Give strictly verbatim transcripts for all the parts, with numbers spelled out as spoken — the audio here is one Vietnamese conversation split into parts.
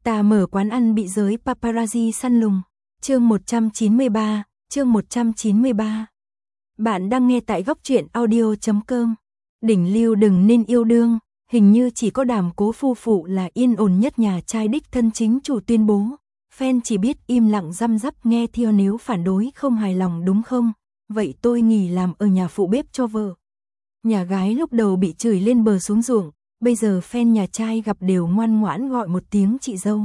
Ta mở quán ăn bị giới paparazzi săn lùng. Chương một trăm chín mươi ba, chương một trăm chín mươi ba. Bạn đang nghe tại góc truyện audio chấm com. Đỉnh lưu đừng nên yêu đương, hình như chỉ có Đàm Cố phu phụ là yên ổn nhất nhà trai đích thân chính chủ tuyên bố. Fan chỉ biết im lặng răm rắp nghe theo, nếu phản đối không hài lòng đúng không? Vậy tôi nghỉ làm ở nhà phụ bếp cho vợ. Nhà gái lúc đầu bị chửi lên bờ xuống ruộng, bây giờ fan nhà trai gặp đều ngoan ngoãn gọi một tiếng chị dâu.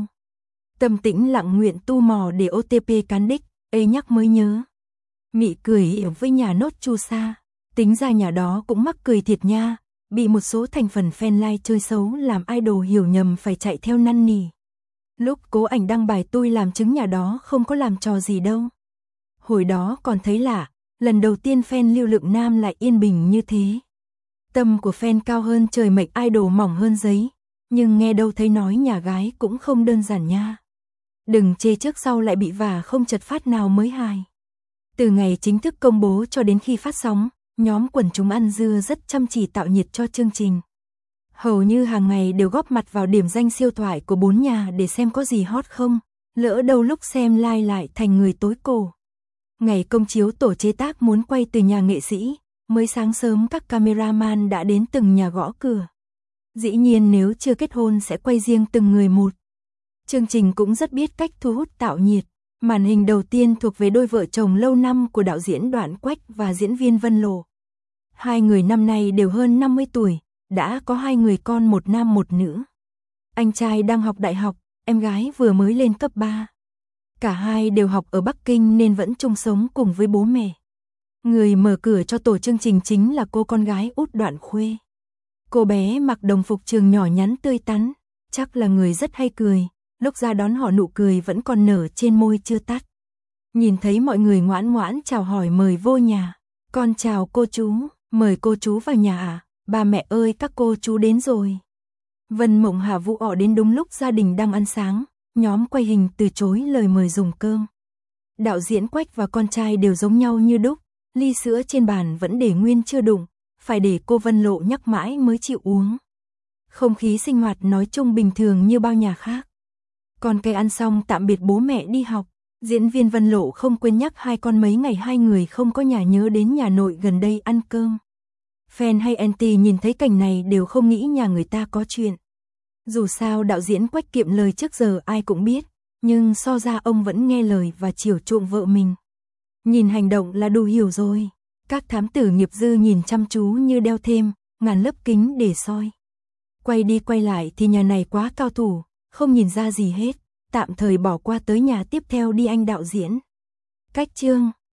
Tâm tĩnh lặng nguyện tu mò để ô tê pê cán đích, ê nhắc mới nhớ. Mị cười ỉu với nhà nốt chu sa, tính ra nhà đó cũng mắc cười thiệt nha, bị một số thành phần fan like chơi xấu làm idol hiểu nhầm phải chạy theo năn nỉ. Lúc Cố Ảnh đăng bài tôi làm chứng nhà đó không có làm trò gì đâu. Hồi đó còn thấy lạ, lần đầu tiên fan lưu lượng nam lại yên bình như thế. Tâm của fan cao hơn trời mệnh, idol mỏng hơn giấy, nhưng nghe đâu thấy nói nhà gái cũng không đơn giản nha. Đừng chê trước sau lại bị vả không chật phát nào mới hài. Từ ngày chính thức công bố cho đến khi phát sóng, nhóm quần chúng ăn dưa rất chăm chỉ tạo nhiệt cho chương trình. Hầu như hàng ngày đều góp mặt vào điểm danh siêu thoại của bốn nhà để xem có gì hot không, lỡ đâu lúc xem live lại thành người tối cổ. Ngày công chiếu tổ chế tác muốn quay từ nhà nghệ sĩ, mới sáng sớm các cameraman đã đến từng nhà gõ cửa. Dĩ nhiên nếu chưa kết hôn sẽ quay riêng từng người một. Chương trình cũng rất biết cách thu hút tạo nhiệt. Màn hình đầu tiên thuộc về đôi vợ chồng lâu năm của đạo diễn Đoạn Quách và diễn viên Vân Lộ. Hai người năm nay đều hơn năm mươi tuổi, đã có hai người con, một nam một nữ. Anh trai đang học đại học, em gái vừa mới lên cấp ba. Cả hai đều học ở Bắc Kinh nên vẫn chung sống cùng với bố mẹ. Người mở cửa cho tổ chương trình chính là cô con gái út Đoạn Khuê. Cô bé mặc đồng phục trường nhỏ nhắn tươi tắn, chắc là người rất hay cười, lúc ra đón họ nụ cười vẫn còn nở trên môi chưa tắt. Nhìn thấy mọi người ngoãn ngoãn chào hỏi mời vô nhà. Con chào cô chú, mời cô chú vào nhà à, ba mẹ ơi các cô chú đến rồi. Vân Mộng Hà Vũ ọ đến đúng lúc gia đình đang ăn sáng, nhóm quay hình từ chối lời mời dùng cơm. Đạo diễn Quách và con trai đều giống nhau như đúc, ly sữa trên bàn vẫn để nguyên chưa đụng, phải để cô Vân Lộ nhắc mãi mới chịu uống. Không khí sinh hoạt nói chung bình thường như bao nhà khác. Con cái ăn xong tạm biệt bố mẹ đi học, diễn viên Vân Lộ không quên nhắc hai con mấy ngày hai người không có nhà nhớ đến nhà nội gần đây ăn cơm. Fan hay anti nhìn thấy cảnh này đều không nghĩ nhà người ta có chuyện. Dù sao đạo diễn Quách kiệm lời trước giờ ai cũng biết, nhưng so ra ông vẫn nghe lời và chiều chuộng vợ mình. Nhìn hành động là đủ hiểu rồi. Các thám tử nghiệp dư nhìn chăm chú như đeo thêm ngàn lớp kính để soi. Quay đi quay lại thì nhà này quá cao thủ, không nhìn ra gì hết, tạm thời bỏ qua tới nhà tiếp theo đi anh đạo diễn. Cách chương